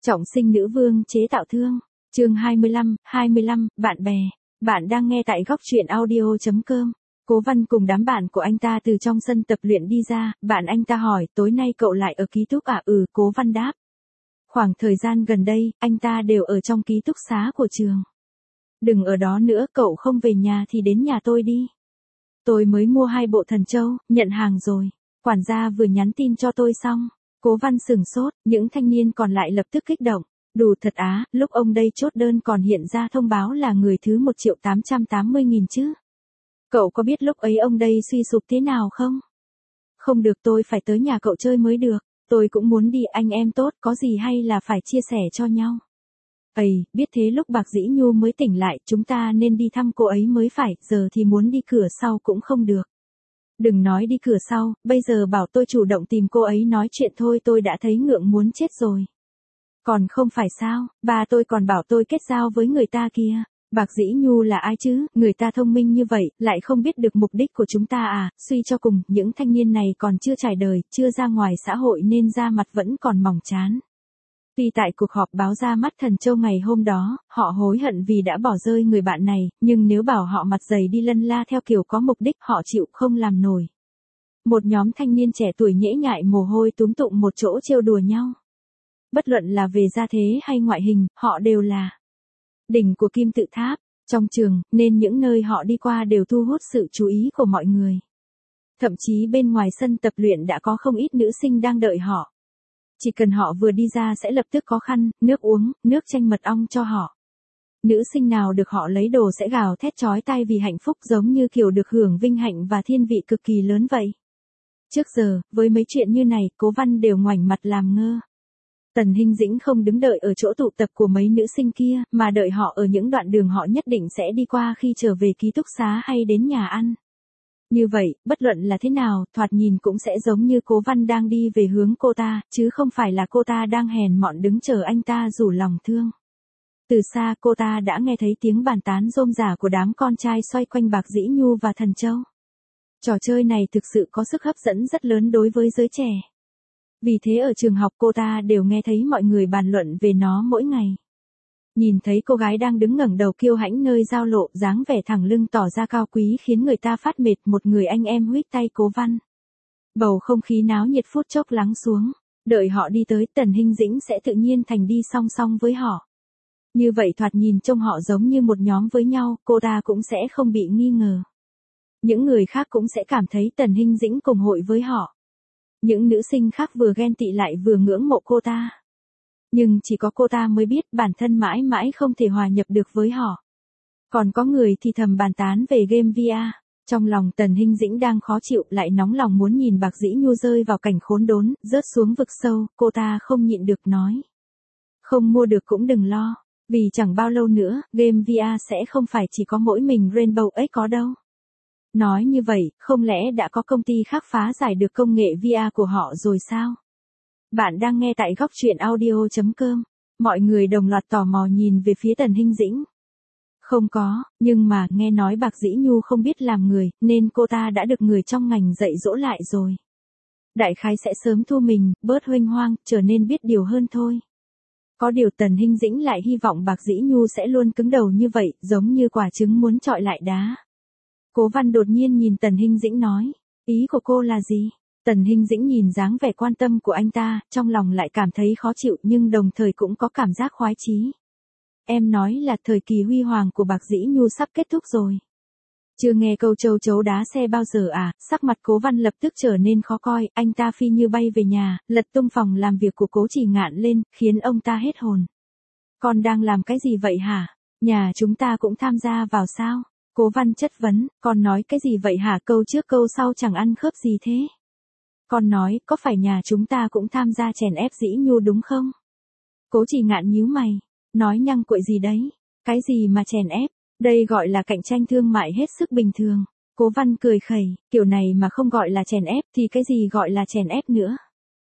Trọng sinh nữ vương chế tạo thương. Chương 25, bạn bè. Bạn đang nghe tại góc truyện audio.com. Cố Văn cùng đám bạn của anh ta từ trong sân tập luyện đi ra, bạn anh ta hỏi, tối nay cậu lại ở ký túc à? Cố Văn đáp. Khoảng thời gian gần đây, anh ta đều ở trong ký túc xá của trường. Đừng ở đó nữa, cậu không về nhà thì đến nhà tôi đi. Tôi mới mua 2 bộ thần châu, nhận hàng rồi. Quản gia vừa nhắn tin cho tôi xong. Cố Văn sửng sốt, những thanh niên còn lại lập tức kích động. Đủ thật á, lúc ông đây chốt đơn còn hiện ra thông báo là người thứ 1.880.000 chứ. Cậu có biết lúc ấy ông đây suy sụp thế nào không? Không được, tôi phải tới nhà cậu chơi mới được. Tôi cũng muốn đi, anh em tốt, có gì hay là phải chia sẻ cho nhau. Biết thế lúc Bạc Dĩ Nhu mới tỉnh lại, chúng ta nên đi thăm cô ấy mới phải, giờ thì muốn đi cửa sau cũng không được. Đừng nói đi cửa sau, bây giờ bảo tôi chủ động tìm cô ấy nói chuyện thôi tôi đã thấy ngượng muốn chết rồi. Còn không phải sao, bà tôi còn bảo tôi kết giao với người ta kia. Bạc Dĩ Nhu là ai chứ, người ta thông minh như vậy, lại không biết được mục đích của chúng ta à, suy cho cùng, những thanh niên này còn chưa trải đời, chưa ra ngoài xã hội nên da mặt vẫn còn mỏng chán. Tuy tại cuộc họp báo ra mắt Thần Châu ngày hôm đó, họ hối hận vì đã bỏ rơi người bạn này, nhưng nếu bảo họ mặt dày đi lân la theo kiểu có mục đích họ chịu không làm nổi. Một nhóm thanh niên trẻ tuổi nhễ nhại mồ hôi túm tụm một chỗ trêu đùa nhau. Bất luận là về gia thế hay ngoại hình, họ đều là đỉnh của kim tự tháp, trong trường, nên những nơi họ đi qua đều thu hút sự chú ý của mọi người. Thậm chí bên ngoài sân tập luyện đã có không ít nữ sinh đang đợi họ. Chỉ cần họ vừa đi ra sẽ lập tức có khăn, nước uống, nước chanh mật ong cho họ. Nữ sinh nào được họ lấy đồ sẽ gào thét chói tai vì hạnh phúc giống như kiểu được hưởng vinh hạnh và thiên vị cực kỳ lớn vậy. Trước giờ, với mấy chuyện như này, Cố Văn đều ngoảnh mặt làm ngơ. Tần Hinh Dĩnh không đứng đợi ở chỗ tụ tập của mấy nữ sinh kia, mà đợi họ ở những đoạn đường họ nhất định sẽ đi qua khi trở về ký túc xá hay đến nhà ăn. Như vậy, bất luận là thế nào, thoạt nhìn cũng sẽ giống như Cố Văn đang đi về hướng cô ta, chứ không phải là cô ta đang hèn mọn đứng chờ anh ta rủ lòng thương. Từ xa cô ta đã nghe thấy tiếng bàn tán rôm rả của đám con trai xoay quanh Bạc Dĩ Nhu và Thần Châu. Trò chơi này thực sự có sức hấp dẫn rất lớn đối với giới trẻ. Vì thế ở trường học cô ta đều nghe thấy mọi người bàn luận về nó mỗi ngày. Nhìn thấy cô gái đang đứng ngẩng đầu kiêu hãnh nơi giao lộ, dáng vẻ thẳng lưng tỏ ra cao quý khiến người ta phát mệt, một người anh em huýt tay Cố Văn. Bầu không khí náo nhiệt phút chốc lắng xuống, đợi họ đi tới, Tần Hinh Dĩnh sẽ tự nhiên thành đi song song với họ. Như vậy thoạt nhìn trông họ giống như một nhóm với nhau, cô ta cũng sẽ không bị nghi ngờ. Những người khác cũng sẽ cảm thấy Tần Hinh Dĩnh cùng hội với họ. Những nữ sinh khác vừa ghen tị lại vừa ngưỡng mộ cô ta. Nhưng chỉ có cô ta mới biết bản thân mãi mãi không thể hòa nhập được với họ. Còn có người thì thầm bàn tán về game VR. Trong lòng Tần Hinh Dĩnh đang khó chịu lại nóng lòng muốn nhìn Bạc Dĩ Nhu rơi vào cảnh khốn đốn, rớt xuống vực sâu, cô ta không nhịn được nói. Không mua được cũng đừng lo, vì chẳng bao lâu nữa, game VR sẽ không phải chỉ có mỗi mình Rainbow X có đâu. Nói như vậy, không lẽ đã có công ty khác phá giải được công nghệ VR của họ rồi sao? Bạn đang nghe tại góc truyện audio.com. Mọi người đồng loạt tò mò nhìn về phía Tần Hinh Dĩnh. Không có, nhưng mà nghe nói Bạc Dĩ Nhu không biết làm người, nên cô ta đã được người trong ngành dạy dỗ lại rồi. Đại khái sẽ sớm thu mình, bớt huênh hoang, trở nên biết điều hơn thôi. Có điều Tần Hinh Dĩnh lại hy vọng Bạc Dĩ Nhu sẽ luôn cứng đầu như vậy, giống như quả trứng muốn trọi lại đá. Cố Văn đột nhiên nhìn Tần Hinh Dĩnh nói, ý của cô là gì? Tần Hinh Dĩnh nhìn dáng vẻ quan tâm của anh ta, trong lòng lại cảm thấy khó chịu nhưng đồng thời cũng có cảm giác khoái chí. Em nói là thời kỳ huy hoàng của Bạc Dĩ Nhu sắp kết thúc rồi. Chưa nghe câu châu chấu đá xe bao giờ à? Sắc mặt Cố Văn lập tức trở nên khó coi, anh ta phi như bay về nhà, lật tung phòng làm việc của Cố Chỉ Ngạn lên, khiến ông ta hết hồn. Con đang làm cái gì vậy hả? Nhà chúng ta cũng tham gia vào sao? Cố Văn chất vấn, con nói cái gì vậy hả? Câu trước câu sau chẳng ăn khớp gì thế. Con nói, có phải nhà chúng ta cũng tham gia chèn ép Dĩ Nhu đúng không? Cố Chỉ Ngạn nhíu mày, nói nhăng quậy gì đấy? Cái gì mà chèn ép? Đây gọi là cạnh tranh thương mại hết sức bình thường. Cố Văn cười khẩy, kiểu này mà không gọi là chèn ép thì cái gì gọi là chèn ép nữa?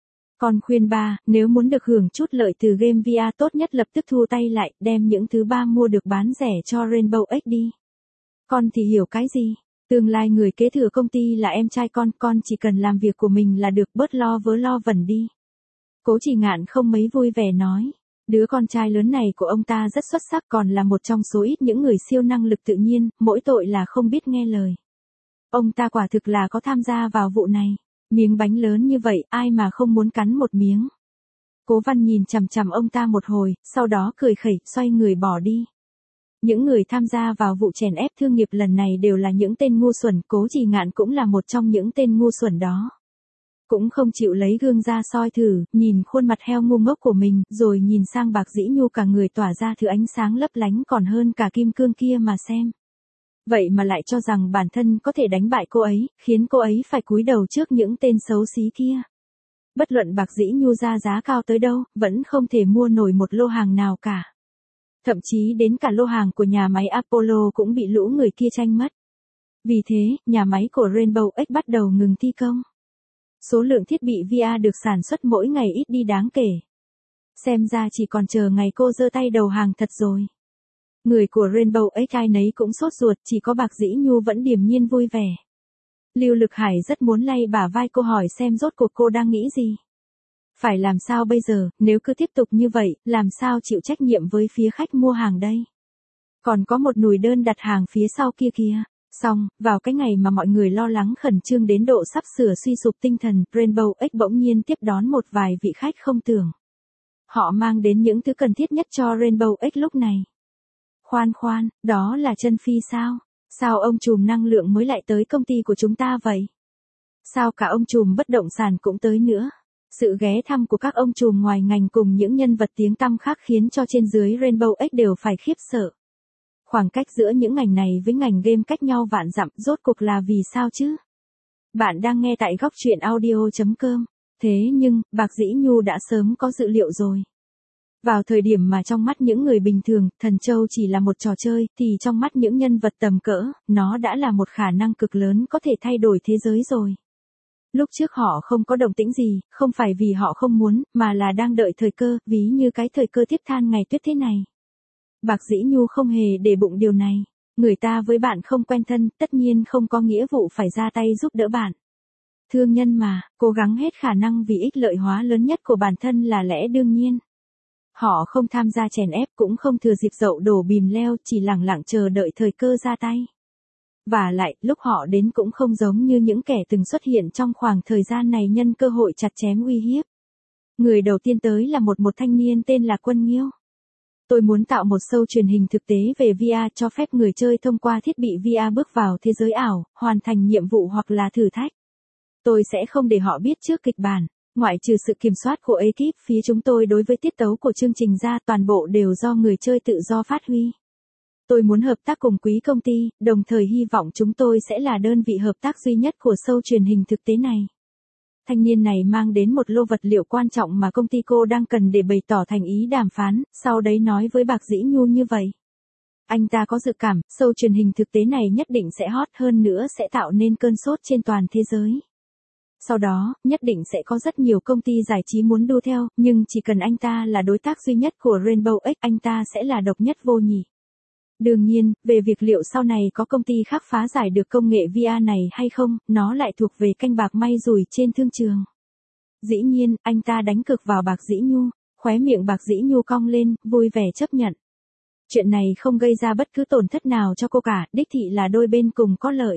Con khuyên ba, nếu muốn được hưởng chút lợi từ game VR tốt nhất lập tức thu tay lại, đem những thứ ba mua được bán rẻ cho Rainbow X đi. Con thì hiểu cái gì? Tương lai người kế thừa công ty là em trai con chỉ cần làm việc của mình là được, bớt lo vớ lo vẩn đi. Cố Chỉ Ngạn không mấy vui vẻ nói. Đứa con trai lớn này của ông ta rất xuất sắc, còn là một trong số ít những người siêu năng lực tự nhiên, mỗi tội là không biết nghe lời. Ông ta quả thực là có tham gia vào vụ này. Miếng bánh lớn như vậy, ai mà không muốn cắn một miếng. Cố Văn nhìn chằm chằm ông ta một hồi, sau đó cười khẩy, xoay người bỏ đi. Những người tham gia vào vụ chèn ép thương nghiệp lần này đều là những tên ngu xuẩn, Cố Trì Ngạn cũng là một trong những tên ngu xuẩn đó. Cũng không chịu lấy gương ra soi thử, nhìn khuôn mặt heo ngu ngốc của mình, rồi nhìn sang Bạc Dĩ Nhu cả người tỏa ra thứ ánh sáng lấp lánh còn hơn cả kim cương kia mà xem. Vậy mà lại cho rằng bản thân có thể đánh bại cô ấy, khiến cô ấy phải cúi đầu trước những tên xấu xí kia. Bất luận Bạc Dĩ Nhu ra giá cao tới đâu, vẫn không thể mua nổi một lô hàng nào cả. Thậm chí đến cả lô hàng của nhà máy Apollo cũng bị lũ người kia tranh mất. Vì thế, nhà máy của Rainbow X bắt đầu ngừng thi công. Số lượng thiết bị VR được sản xuất mỗi ngày ít đi đáng kể. Xem ra chỉ còn chờ ngày cô giơ tay đầu hàng thật rồi. Người của Rainbow X ai nấy cũng sốt ruột, chỉ có Bạc Dĩ Nhu vẫn điềm nhiên vui vẻ. Lưu Lực Hải rất muốn lay bả vai cô hỏi xem rốt cuộc cô đang nghĩ gì. Phải làm sao bây giờ, nếu cứ tiếp tục như vậy, làm sao chịu trách nhiệm với phía khách mua hàng đây? Còn có một nùi đơn đặt hàng phía sau kia kìa. Xong, vào cái ngày mà mọi người lo lắng khẩn trương đến độ sắp sửa suy sụp tinh thần, Rainbow X bỗng nhiên tiếp đón một vài vị khách không tưởng. Họ mang đến những thứ cần thiết nhất cho Rainbow X lúc này. Khoan, đó là Chân Phi sao? Sao ông trùm năng lượng mới lại tới công ty của chúng ta vậy? Sao cả ông trùm bất động sản cũng tới nữa? Sự ghé thăm của các ông trùm ngoài ngành cùng những nhân vật tiếng tăm khác khiến cho trên dưới Rainbow X đều phải khiếp sợ. Khoảng cách giữa những ngành này với ngành game cách nhau vạn dặm, rốt cuộc là vì sao chứ? Bạn đang nghe tại góc truyện audio.com. Thế nhưng, Bạc Dĩ Nhu đã sớm có dự liệu rồi. Vào thời điểm mà trong mắt những người bình thường, Thần Châu chỉ là một trò chơi, thì trong mắt những nhân vật tầm cỡ, nó đã là một khả năng cực lớn có thể thay đổi thế giới rồi. Lúc trước họ không có động tĩnh gì, không phải vì họ không muốn, mà là đang đợi thời cơ, ví như cái thời cơ tiếp than ngày tuyết thế này. Bạc Dĩ Nhu không hề để bụng điều này. Người ta với bạn không quen thân, tất nhiên không có nghĩa vụ phải ra tay giúp đỡ bạn. Thương nhân mà, cố gắng hết khả năng vì ích lợi hóa lớn nhất của bản thân là lẽ đương nhiên. Họ không tham gia chèn ép cũng không thừa dịp dậu đổ bìm leo, chỉ lẳng lặng chờ đợi thời cơ ra tay. Và lại, lúc họ đến cũng không giống như những kẻ từng xuất hiện trong khoảng thời gian này nhân cơ hội chặt chém uy hiếp. Người đầu tiên tới là một thanh niên tên là Quân Nghiêu. Tôi muốn tạo một show truyền hình thực tế về VR cho phép người chơi thông qua thiết bị VR bước vào thế giới ảo, hoàn thành nhiệm vụ hoặc là thử thách. Tôi sẽ không để họ biết trước kịch bản, ngoại trừ sự kiểm soát của ekip phía chúng tôi đối với tiết tấu của chương trình ra, toàn bộ đều do người chơi tự do phát huy. Tôi muốn hợp tác cùng quý công ty, đồng thời hy vọng chúng tôi sẽ là đơn vị hợp tác duy nhất của show truyền hình thực tế này. Thanh niên này mang đến một lô vật liệu quan trọng mà công ty cô đang cần để bày tỏ thành ý đàm phán, sau đấy nói với Bạc Dĩ Nhu như vậy. Anh ta có dự cảm, show truyền hình thực tế này nhất định sẽ hot hơn nữa, sẽ tạo nên cơn sốt trên toàn thế giới. Sau đó, nhất định sẽ có rất nhiều công ty giải trí muốn đu theo, nhưng chỉ cần anh ta là đối tác duy nhất của Rainbow X, anh ta sẽ là độc nhất vô nhị. Đương nhiên, về việc liệu sau này có công ty khác phá giải được công nghệ VR này hay không, nó lại thuộc về canh bạc may rủi trên thương trường. Dĩ nhiên, anh ta đánh cược vào Bạc Dĩ Nhu, khóe miệng Bạc Dĩ Nhu cong lên, vui vẻ chấp nhận. Chuyện này không gây ra bất cứ tổn thất nào cho cô cả, đích thị là đôi bên cùng có lợi.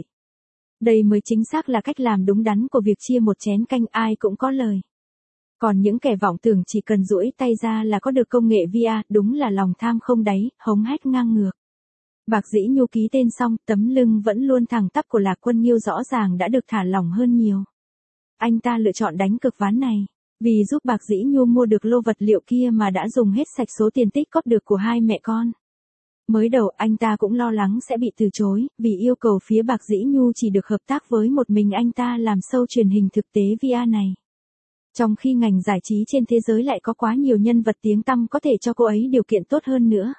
Đây mới chính xác là cách làm đúng đắn của việc chia một chén canh, ai cũng có lời. Còn những kẻ vọng tưởng chỉ cần duỗi tay ra là có được công nghệ VR, đúng là lòng tham không đáy, hống hách ngang ngược. Bạc Dĩ Nhu ký tên xong, tấm lưng vẫn luôn thẳng tắp của Lạc Quân Nghiêu rõ ràng đã được thả lỏng hơn nhiều. Anh ta lựa chọn đánh cược ván này, vì giúp Bạc Dĩ Nhu mua được lô vật liệu kia mà đã dùng hết sạch số tiền tích cóp được của hai mẹ con. Mới đầu anh ta cũng lo lắng sẽ bị từ chối, vì yêu cầu phía Bạc Dĩ Nhu chỉ được hợp tác với một mình anh ta làm show truyền hình thực tế VR này. Trong khi ngành giải trí trên thế giới lại có quá nhiều nhân vật tiếng tăm có thể cho cô ấy điều kiện tốt hơn nữa.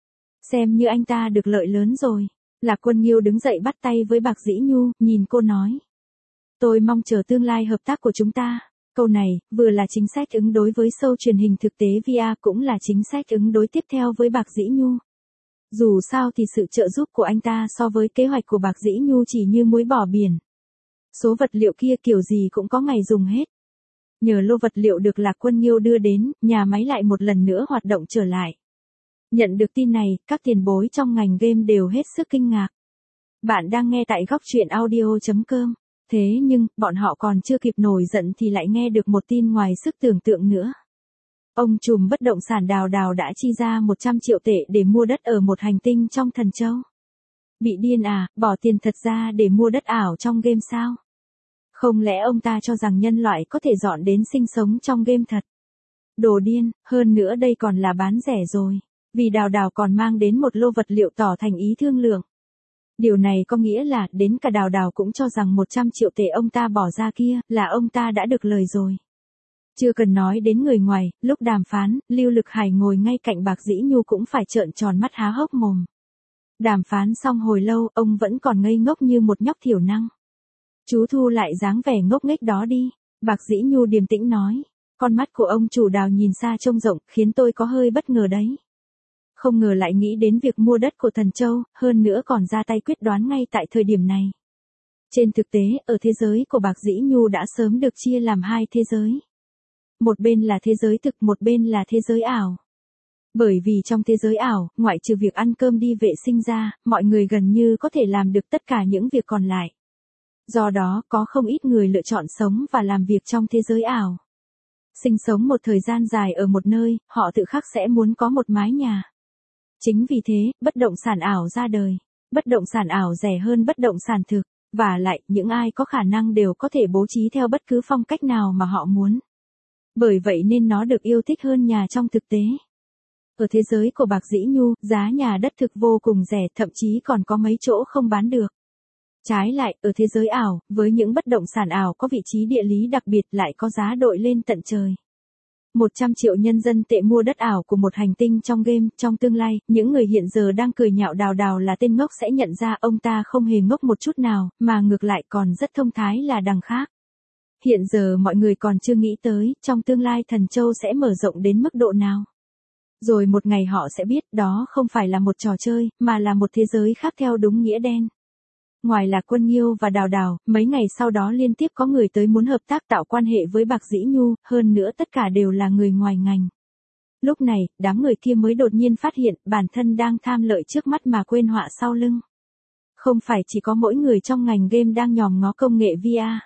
Xem như anh ta được lợi lớn rồi. Lạc Quân Nghiêu đứng dậy bắt tay với Bạc Dĩ Nhu, nhìn cô nói. Tôi mong chờ tương lai hợp tác của chúng ta. Câu này, vừa là chính sách ứng đối với show truyền hình thực tế VR cũng là chính sách ứng đối tiếp theo với Bạc Dĩ Nhu. Dù sao thì sự trợ giúp của anh ta so với kế hoạch của Bạc Dĩ Nhu chỉ như muối bỏ biển. Số vật liệu kia kiểu gì cũng có ngày dùng hết. Nhờ lô vật liệu được Lạc Quân Nghiêu đưa đến, nhà máy lại một lần nữa hoạt động trở lại. Nhận được tin này, các tiền bối trong ngành game đều hết sức kinh ngạc. Bạn đang nghe tại góc truyện audio.com. Thế nhưng, bọn họ còn chưa kịp nổi giận thì lại nghe được một tin ngoài sức tưởng tượng nữa. Ông trùm bất động sản Đào Đào đã chi ra 100 triệu tệ để mua đất ở một hành tinh trong Thần Châu. Bị điên à, bỏ tiền thật ra để mua đất ảo trong game sao? Không lẽ ông ta cho rằng nhân loại có thể dọn đến sinh sống trong game thật? Đồ điên, hơn nữa đây còn là bán rẻ rồi. Vì Đào Đào còn mang đến một lô vật liệu tỏ thành ý thương lượng. Điều này có nghĩa là đến cả Đào Đào cũng cho rằng 100 triệu tệ ông ta bỏ ra kia là ông ta đã được lời rồi. Chưa cần nói đến người ngoài, lúc đàm phán, Lưu Lực Hải ngồi ngay cạnh Bạc Dĩ Nhu cũng phải trợn tròn mắt há hốc mồm. Đàm phán xong hồi lâu, ông vẫn còn ngây ngốc như một nhóc thiểu năng. Chú thu lại dáng vẻ ngốc nghếch đó đi, Bạc Dĩ Nhu điềm tĩnh nói. Con mắt của ông chủ Đào nhìn xa trông rộng, khiến tôi có hơi bất ngờ đấy. Không ngờ lại nghĩ đến việc mua đất của Thần Châu, hơn nữa còn ra tay quyết đoán ngay tại thời điểm này. Trên thực tế, ở thế giới của Bạc Dĩ Nhu đã sớm được chia làm hai thế giới. Một bên là thế giới thực, một bên là thế giới ảo. Bởi vì trong thế giới ảo, ngoại trừ việc ăn cơm đi vệ sinh ra, mọi người gần như có thể làm được tất cả những việc còn lại. Do đó, có không ít người lựa chọn sống và làm việc trong thế giới ảo. Sinh sống một thời gian dài ở một nơi, họ tự khắc sẽ muốn có một mái nhà. Chính vì thế, bất động sản ảo ra đời. Bất động sản ảo rẻ hơn bất động sản thực, và lại, những ai có khả năng đều có thể bố trí theo bất cứ phong cách nào mà họ muốn. Bởi vậy nên nó được yêu thích hơn nhà trong thực tế. Ở thế giới của Bạc Dĩ Nhu, giá nhà đất thực vô cùng rẻ, thậm chí còn có mấy chỗ không bán được. Trái lại, ở thế giới ảo, với những bất động sản ảo có vị trí địa lý đặc biệt lại có giá đội lên tận trời. 100 triệu nhân dân tệ mua đất ảo của một hành tinh trong game, trong tương lai, những người hiện giờ đang cười nhạo Đào Đào là tên ngốc sẽ nhận ra ông ta không hề ngốc một chút nào, mà ngược lại còn rất thông thái là đằng khác. Hiện giờ mọi người còn chưa nghĩ tới, trong tương lai Thần Châu sẽ mở rộng đến mức độ nào. Rồi một ngày họ sẽ biết đó không phải là một trò chơi, mà là một thế giới khác theo đúng nghĩa đen. Ngoài Lạc Quân Nghiêu và Đào Đào, mấy ngày sau đó liên tiếp có người tới muốn hợp tác tạo quan hệ với Bạc Dĩ Nhu, hơn nữa tất cả đều là người ngoài ngành. Lúc này, đám người kia mới đột nhiên phát hiện bản thân đang tham lợi trước mắt mà quên họa sau lưng. Không phải chỉ có mỗi người trong ngành game đang nhòm ngó công nghệ VR.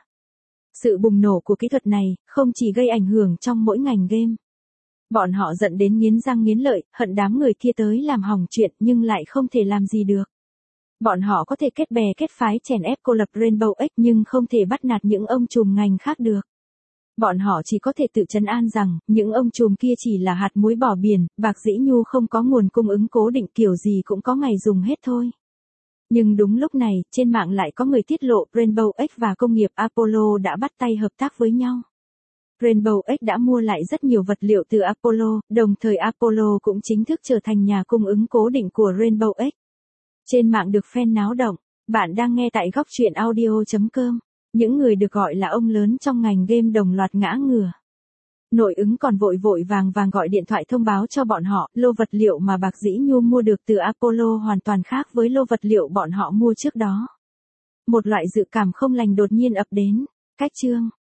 Sự bùng nổ của kỹ thuật này, không chỉ gây ảnh hưởng trong mỗi ngành game. Bọn họ giận đến nghiến răng nghiến lợi, hận đám người kia tới làm hỏng chuyện nhưng lại không thể làm gì được. Bọn họ có thể kết bè kết phái chèn ép cô lập Rainbow X nhưng không thể bắt nạt những ông trùm ngành khác được. Bọn họ chỉ có thể tự trấn an rằng, những ông trùm kia chỉ là hạt muối bỏ biển, Bạc Dĩ Nhu không có nguồn cung ứng cố định kiểu gì cũng có ngày dùng hết thôi. Nhưng đúng lúc này, trên mạng lại có người tiết lộ Rainbow X và công nghiệp Apollo đã bắt tay hợp tác với nhau. Rainbow X đã mua lại rất nhiều vật liệu từ Apollo, đồng thời Apollo cũng chính thức trở thành nhà cung ứng cố định của Rainbow X. Trên mạng được fan náo động, bạn đang nghe tại góc truyện audio.com. Những người được gọi là ông lớn trong ngành game đồng loạt ngã ngửa. Nội ứng còn vội vội vàng vàng gọi điện thoại thông báo cho bọn họ, lô vật liệu mà Bạc Dĩ Nhu mua được từ Apollo hoàn toàn khác với lô vật liệu bọn họ mua trước đó. Một loại dự cảm không lành đột nhiên ập đến. Cách chương